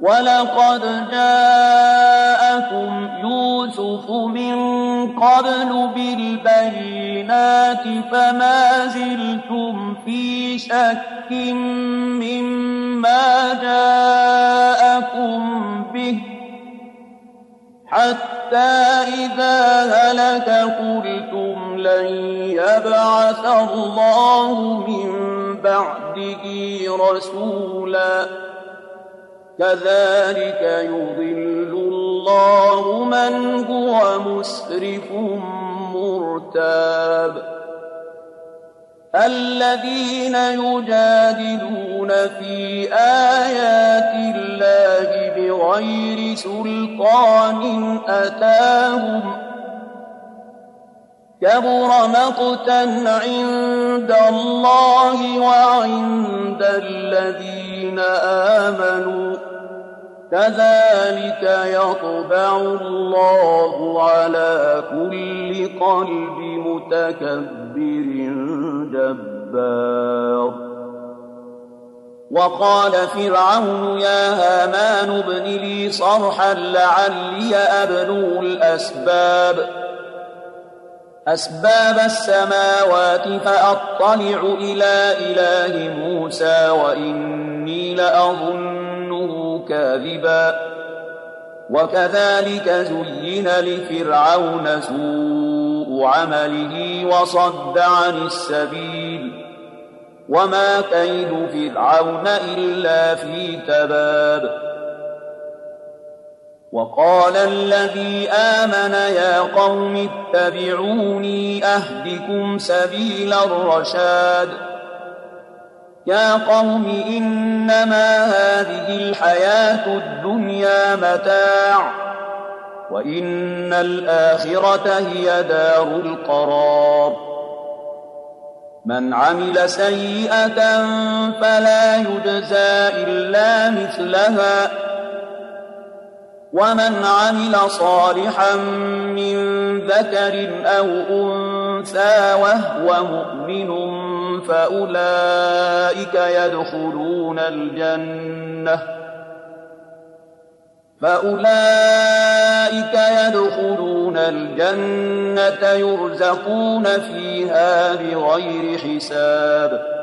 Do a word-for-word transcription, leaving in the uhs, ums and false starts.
وَلَقَدْ جَاءَكُمْ يُوسُفُ مِن قَبْلُ بِالْبَيِّنَاتِ فَمَا زِلْتُمْ فِي شَكٍّ مِّمَّا جَاءَكُم بِهِ حَتَّىٰ إِذَا هَلَكَ قُلْتُمْ لَن يَبْعَثَ اللَّهُ مِن بَعْدِهِ رَسُولًا ۚ كَذَٰلِكَ يُضِلُّ اللَّهُ مَنْ هُوَ مُسْرِفٌ مُّرْتَابٌ الَّذِينَ يُجَادِلُونَ فِي آيَاتِ اللَّهِ بِغَيْرِ سُلْطَانٍ أَتَاهُمْ كَبُرَ مَقْتًا عِندَ اللَّهِ وَعِندَ الَّذِينَ آمَنُوا ۚ كَذَٰلِكَ يَطْبَعُ اللَّهُ عَلَىٰ كُلِّ قَلْبِ مُتَكَبِّرٍ جَبَّارٍ وَقَالَ فِرْعَوْنُ يَا هَامَانُ ابْنِ لِي صَرْحًا لَّعَلِّي أَبْلُغُ الْأَسْبَابَ أَسْبَابَ السَّمَاوَاتِ فَأَطَّلِعُ إِلَىٰ إِلَٰهِ مُوسَىٰ وَإِنِّي لَأَظُنُّهُ كَاذِبًا وَكَذَٰلِكَ زُيِّنَ لِفِرْعَوْنَ سُوءُ عَمَلِهِ وَصَدَّ عَنِ السَّبِيلِ وَمَا كَيْدُ فِرْعَوْنَ إِلَّا فِي تَبَابٍ وَقَالَ الَّذِي آمَنَ يَا قَوْمِ اتَّبِعُونِي أَهْدِكُمْ سَبِيلَ الرَّشَادِ يَا قَوْمِ إِنَّمَا هَٰذِهِ الْحَيَاةُ الدُّنْيَا مَتَاعٌ وَإِنَّ الْآخِرَةَ هِيَ دَارُ الْقَرَارِ مَنْ عَمِلَ سَيِّئَةً فَلَا يُجْزَىٰ إِلَّا مِثْلَهَا وَمَنْ عَمِلَ صَالِحًا مِّن ذَكَرٍ أَوْ أُنثَىٰ وَهُوَ مُؤْمِنٌ فَأُولَٰئِكَ يَدْخُلُونَ الْجَنَّةَ فَأُولَٰئِكَ يَدْخُلُونَ الْجَنَّةَ يُرْزَقُونَ فِيهَا بِغَيْرِ حِسَابٍ